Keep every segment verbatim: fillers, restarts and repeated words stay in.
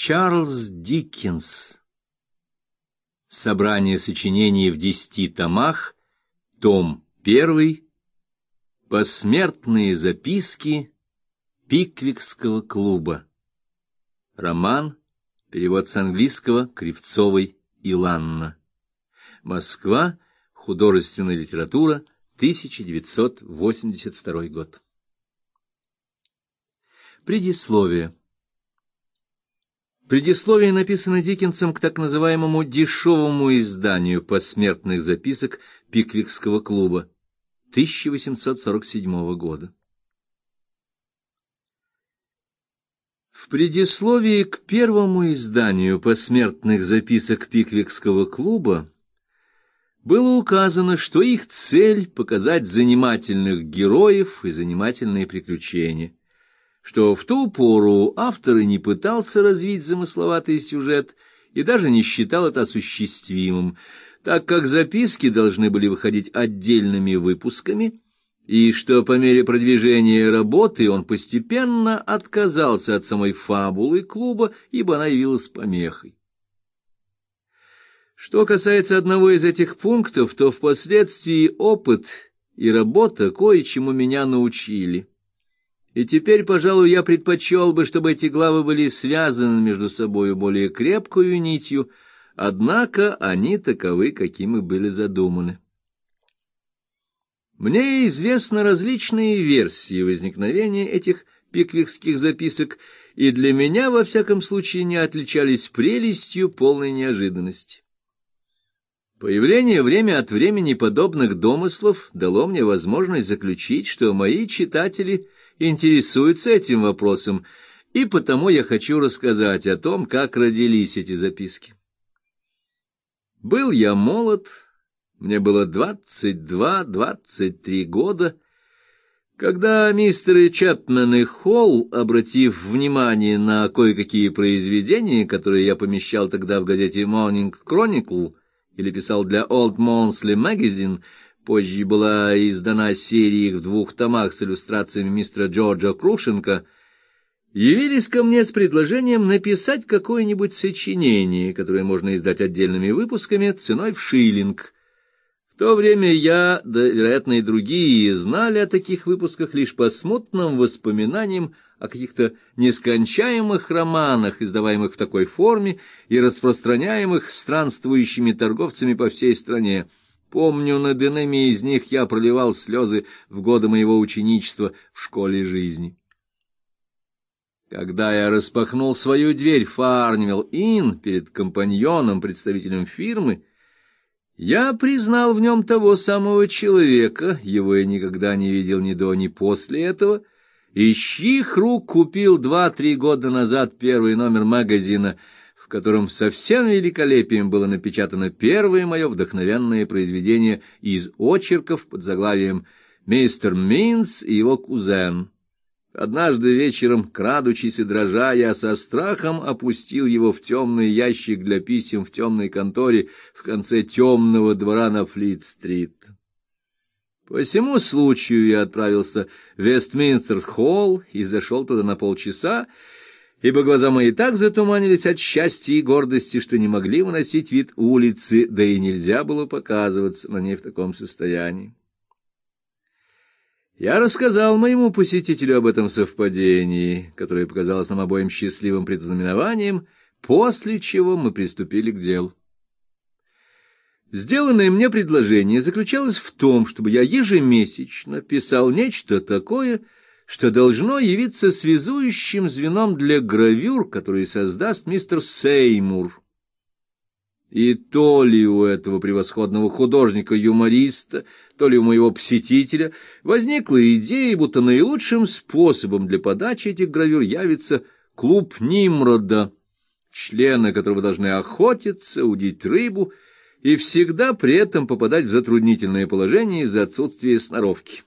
Чарльз Диккенс. Собрание сочинений в десяти томах, том первый. Посмертные записки Пиквикского клуба. Роман. Перевод с английского Кривцовой Иланна. Москва. Художественная литература. тысяча девятьсот восемьдесят второй год. Предисловие. Предисловие написано Диккенсом к так называемому дешевому изданию посмертных записок Пиквикского клуба тысяча восемьсот сорок седьмого года. В предисловии к первому изданию посмертных записок Пиквикского клуба было указано, что их цель — показать занимательных героев и занимательные приключения, что в ту пору автор и не пытался развить замысловатый сюжет и даже не считал это осуществимым, так как записки должны были выходить отдельными выпусками, и что по мере продвижения работы он постепенно отказался от самой фабулы клуба, ибо она явилась помехой. Что касается одного из этих пунктов, то впоследствии опыт и работа кое-чему меня научили. И теперь, пожалуй, я предпочел бы, чтобы эти главы были связаны между собою более крепкою нитью, однако они таковы, какими были задуманы. Мне известны различные версии возникновения этих пиквикских записок, и для меня, во всяком случае, не отличались прелестью полной неожиданности. Появление время от времени подобных домыслов дало мне возможность заключить, что мои читатели интересуются этим вопросом, и потому я хочу рассказать о том, как родились эти записки. Был я молод, мне было двадцать два — двадцать три года, когда мистеры Чапмен и Холл, обратив внимание на кое-какие произведения, которые я помещал тогда в газете Morning Chronicle или писал для Old Monthly Magazine, позже была издана серия их в двух томах с иллюстрациями мистера Джорджа Крушенко, явились ко мне с предложением написать какое-нибудь сочинение, которое можно издать отдельными выпусками ценой в шиллинг. В то время я, да, вероятно, и другие, знали о таких выпусках лишь по смутным воспоминаниям о каких-то нескончаемых романах, издаваемых в такой форме и распространяемых странствующими торговцами по всей стране. Помню, над иными из них я проливал слезы в годы моего ученичества в школе жизни. Когда я распахнул свою дверь в Фарнвелл-Инн перед компаньоном, представителем фирмы, я признал в нем того самого человека, его я никогда не видел ни до, ни после этого, из чьих рук купил два-три года назад первый номер магазина, в котором со всем великолепием было напечатано первое мое вдохновенное произведение из очерков под заглавием «Мистер Минц и его кузен». Однажды вечером, крадучись и дрожа, я со страхом опустил его в темный ящик для писем в темной конторе в конце темного двора на Флит-стрит. По всему случаю я отправился в Вестминстер-холл и зашел туда на полчаса, ибо глаза мои так затуманились от счастья и гордости, что не могли выносить вид улицы, да и нельзя было показываться на ней в таком состоянии. Я рассказал моему посетителю об этом совпадении, которое показалось нам обоим счастливым предзнаменованием, после чего мы приступили к делу. Сделанное мне предложение заключалось в том, чтобы я ежемесячно писал нечто такое, что должно явиться связующим звеном для гравюр, которые создаст мистер Сеймур. И то ли у этого превосходного художника-юмориста, то ли у моего посетителя возникла идея, будто наилучшим способом для подачи этих гравюр явится клуб Нимрода, члены которого должны охотиться, удить рыбу и всегда при этом попадать в затруднительное положение из-за отсутствия сноровки.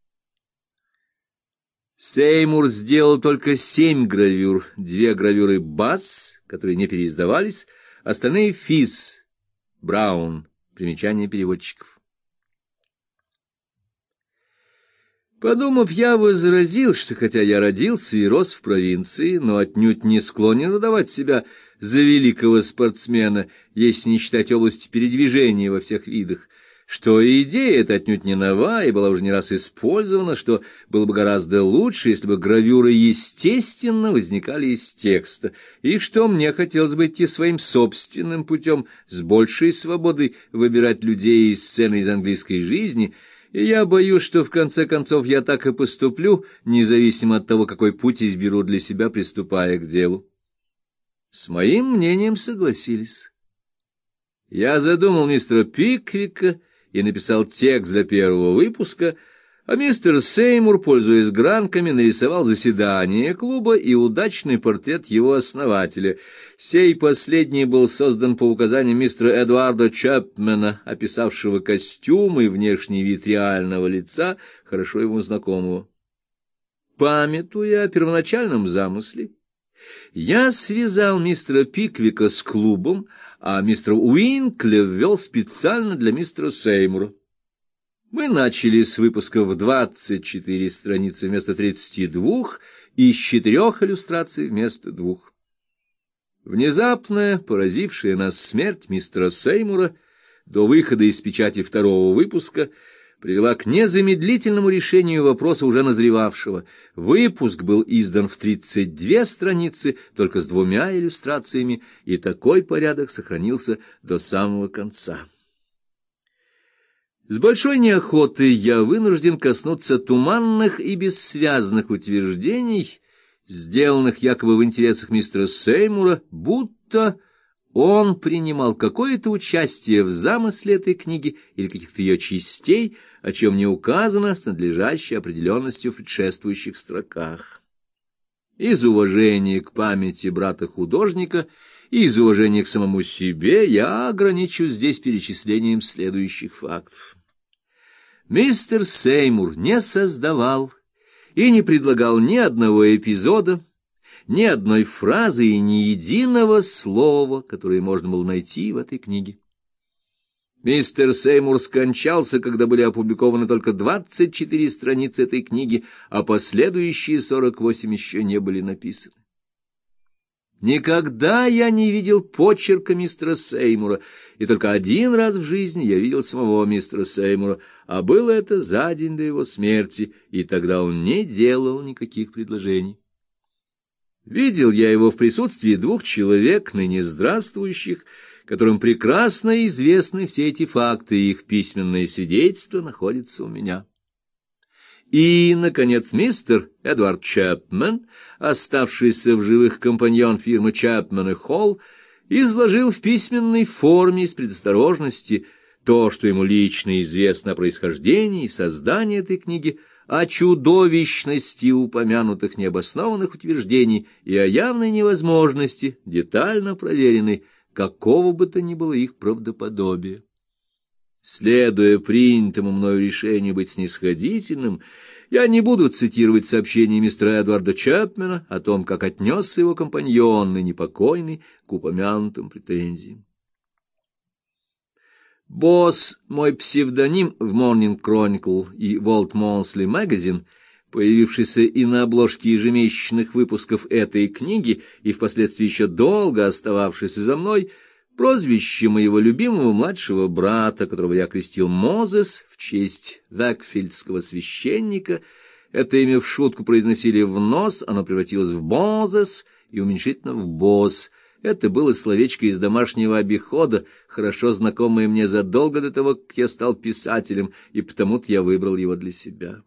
Сеймур сделал только семь гравюр, две гравюры «Басс», которые не переиздавались, остальные Физ, Браун, примечание переводчиков. Подумав, я возразил, что хотя я родился и рос в провинции, но отнюдь не склонен выдавать себя за великого спортсмена, если не считать области передвижения во всех видах, что идея эта отнюдь не нова и была уже не раз использована, что было бы гораздо лучше, если бы гравюры естественно возникали из текста, и что мне хотелось бы идти своим собственным путем с большей свободой выбирать людей и сцены из английской жизни, и я боюсь, что в конце концов я так и поступлю, независимо от того, какой путь изберу для себя, приступая к делу. С моим мнением согласились. Я задумал мистера Пиквика и написал текст для первого выпуска, а мистер Сеймур, пользуясь гранками, нарисовал заседание клуба и удачный портрет его основателя. Сей последний был создан по указанию мистера Эдуарда Чапмена, описавшего костюм и внешний вид реального лица, хорошо ему знакомого. Памятуя о первоначальном замысле, я связал мистера Пиквика с клубом, а мистера Уинкля ввел специально для мистера Сеймура. Мы начали с выпуска в двадцать четыре страницы вместо тридцати двух и с четырех иллюстраций вместо двух. Внезапная, поразившая нас смерть мистера Сеймура до выхода из печати второго выпуска привела к незамедлительному решению вопроса, уже назревавшего. Выпуск был издан в тридцать две страницы, только с двумя иллюстрациями, и такой порядок сохранился до самого конца. С большой неохотой я вынужден коснуться туманных и бессвязных утверждений, сделанных якобы в интересах мистера Сеймура, будто он принимал какое-то участие в замысле этой книги или каких-то ее частей, о чем не указано с надлежащей определенностью в предшествующих строках. Из уважения к памяти брата-художника и из уважения к самому себе я ограничусь здесь перечислением следующих фактов. Мистер Сеймур не создавал и не предлагал ни одного эпизода, ни одной фразы и ни единого слова, которое можно было найти в этой книге. Мистер Сеймур скончался, когда были опубликованы только двадцать четыре страницы этой книги, а последующие сорок восемь еще не были написаны. Никогда я не видел почерка мистера Сеймура, и только один раз в жизни я видел самого мистера Сеймура, а было это за день до его смерти, и тогда он не делал никаких предложений. Видел я его в присутствии двух человек, ныне здравствующих, которым прекрасно известны все эти факты, и их письменное свидетельство находится у меня. И, наконец, мистер Эдвард Чапмен, оставшийся в живых компаньон фирмы Чапмен и Холл, изложил в письменной форме из предосторожности то, что ему лично известно о происхождении и создании этой книги, о чудовищности упомянутых необоснованных утверждений и о явной невозможности, детально проверенной, какого бы то ни было их правдоподобия. Следуя принятому мною решению быть снисходительным, я не буду цитировать сообщение мистера Эдварда Чапмена о том, как отнесся его компаньон, ныне покойный, к упомянутым претензиям. «Босс» — мой псевдоним в Morning Chronicle и World Monthly Magazine, появившийся и на обложке ежемесячных выпусков этой книги и впоследствии еще долго остававшийся за мной, прозвище моего любимого младшего брата, которого я крестил Мозес в честь векфильдского священника. Это имя в шутку произносили в нос, оно превратилось в Бозес и уменьшительно в Босс. Это было словечко из домашнего обихода, хорошо знакомое мне задолго до того, как я стал писателем, и потому-то я выбрал его для себя.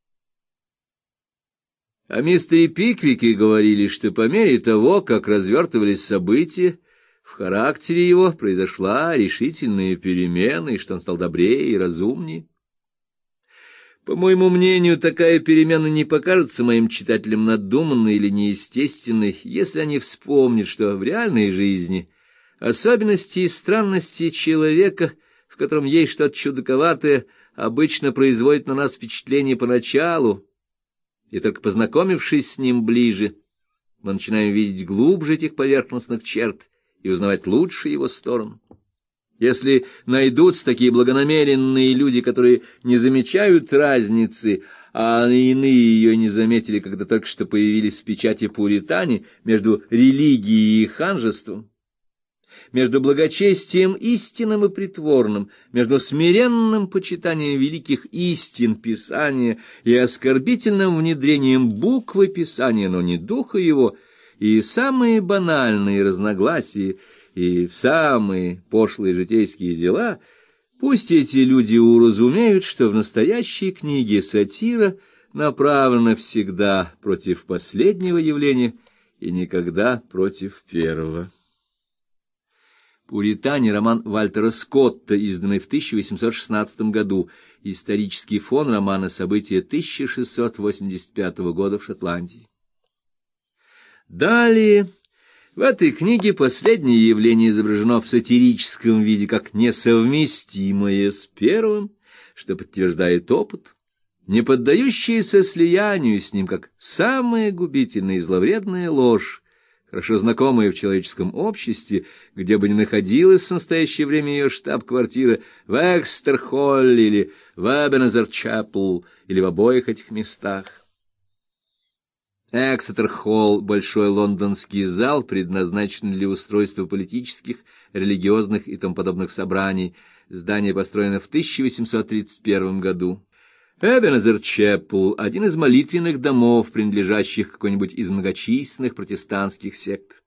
О мистере Пиквике говорили, что по мере того, как развертывались события, в характере его произошла решительная перемена, и что он стал добрее и разумнее. По моему мнению, такая перемена не покажется моим читателям надуманной или неестественной, если они вспомнят, что в реальной жизни особенности и странности человека, в котором есть что-то чудаковатое, обычно производят на нас впечатление поначалу, и только познакомившись с ним ближе, мы начинаем видеть глубже этих поверхностных черт и узнавать лучше его сторону. Если найдутся такие благонамеренные люди, которые не замечают разницы, а иные ее не заметили, когда только что появились в печати пуритане, между религией и ханжеством, между благочестием истинным и притворным, между смиренным почитанием великих истин Писания и оскорбительным внедрением буквы Писания, но не духа его, и самые банальные разногласия, и в самые пошлые житейские дела, пусть эти люди уразумеют, что в настоящей книге сатира направлена всегда против последнего явления и никогда против первого. «Пуритане» — роман Вальтера Скотта, изданный в тысяча восемьсот шестнадцатом году, исторический фон романа «События тысяча шестьсот восемьдесят пятого года в Шотландии». Далее, в этой книге последнее явление изображено в сатирическом виде как несовместимое с первым, что подтверждает опыт, не поддающееся слиянию с ним как самая губительная и зловредная ложь, хорошо знакомая в человеческом обществе, где бы ни находилась в настоящее время ее штаб-квартира, в Экстер-Холле или в Эбенезер-Чапел, или в обоих этих местах. Экстер-Холл — большой лондонский зал, предназначенный для устройства политических, религиозных и тому подобных собраний. Здание построено в тысяча восемьсот тридцать первом году. Эбенезер-Чапел — один из молитвенных домов, принадлежащих какой-нибудь из многочисленных протестантских сект.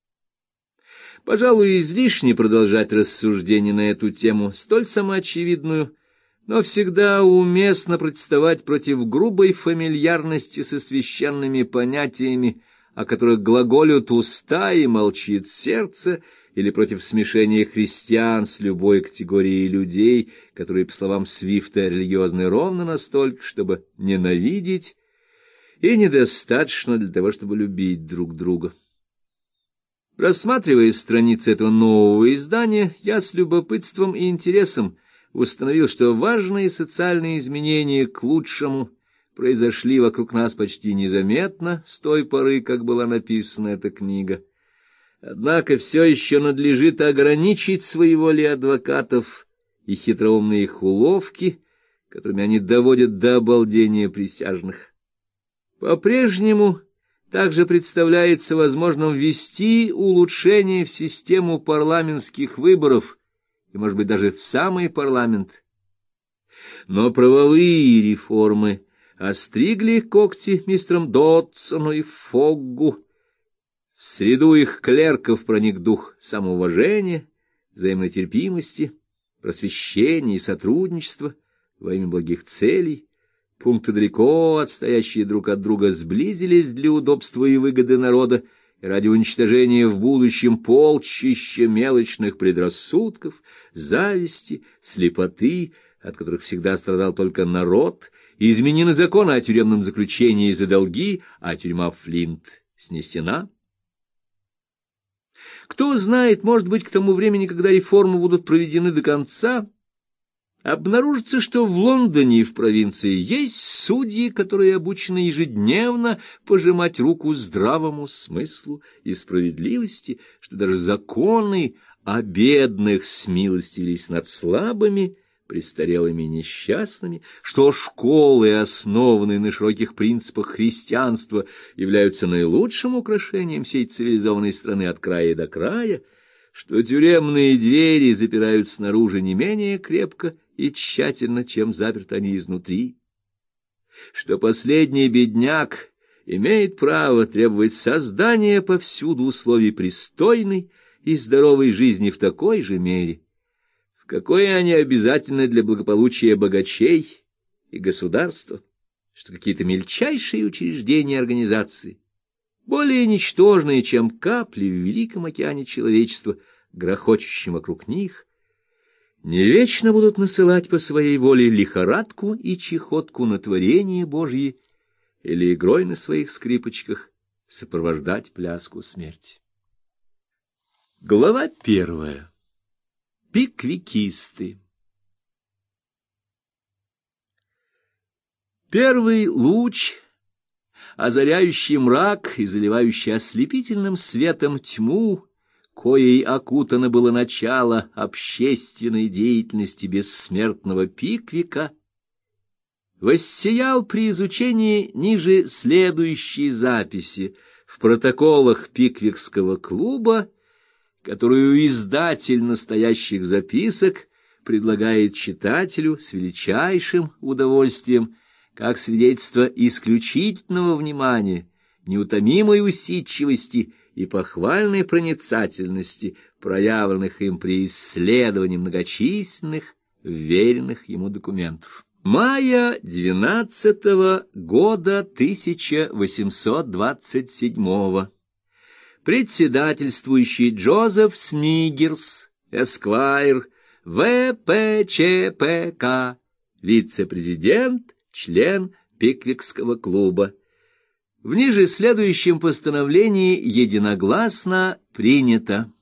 Пожалуй, излишне продолжать рассуждения на эту тему, столь самоочевидную, но всегда уместно протестовать против грубой фамильярности со священными понятиями, о которых глаголют уста и молчит сердце, или против смешения христиан с любой категорией людей, которые, по словам Свифта, религиозны ровно настолько, чтобы ненавидеть, и недостаточно для того, чтобы любить друг друга. Рассматривая страницы этого нового издания, я с любопытством и интересом установил, что важные социальные изменения к лучшему произошли вокруг нас почти незаметно с той поры, как была написана эта книга. Однако все еще надлежит ограничить своеволие адвокатов и хитроумные их уловки, которыми они доводят до обалдения присяжных. По-прежнему также представляется возможным ввести улучшение в систему парламентских выборов, и, может быть, даже в самый парламент. Но правовые реформы остригли когти мистерам Дотсону и Фоггу. В среду их клерков проник дух самоуважения, взаимной терпимости, просвещения и сотрудничества во имя благих целей. Пункты, далеко отстоящие друг от друга, сблизились для удобства и выгоды народа, и ради уничтожения в будущем полчища мелочных предрассудков, зависти, слепоты, от которых всегда страдал только народ, и изменены законы о тюремном заключении за долги, а тюрьма Флинт снесена. Кто знает, может быть, к тому времени, когда реформы будут проведены до конца, обнаружится, что в Лондоне и в провинции есть судьи, которые обучены ежедневно пожимать руку здравому смыслу и справедливости, что даже законы о бедных смилостивились над слабыми, престарелыми и несчастными, что школы, основанные на широких принципах христианства, являются наилучшим украшением всей цивилизованной страны от края до края, что тюремные двери запирают снаружи не менее крепко и тщательно, чем заперты они изнутри, что последний бедняк имеет право требовать создания повсюду условий пристойной и здоровой жизни в такой же мере, в какой они обязательны для благополучия богачей и государства, что какие-то мельчайшие учреждения и организации, более ничтожные, чем капли в великом океане человечества, грохочущем вокруг них, не вечно будут насылать по своей воле лихорадку и чехотку на творение Божье или игрой на своих скрипочках сопровождать пляску смерти. Глава первая. Пиквикисты. Первый луч, озаряющий мрак и заливающий ослепительным светом тьму, коей окутано было начало общественной деятельности бессмертного Пиквика, воссиял при изучении ниже следующей записи в протоколах Пиквикского клуба, которую издатель настоящих записок предлагает читателю с величайшим удовольствием как свидетельство исключительного внимания, неутомимой усидчивости и похвальной проницательности, проявленных им при исследовании многочисленных вверенных ему документов. Мая двенадцатого года тысяча восемьсот двадцать седьмого. Председательствующий Джозеф Смигерс, эсквайр, вэ пэ че пэ ка, вице-президент, член Пиквикского клуба. В ниже следующем постановлении единогласно принято.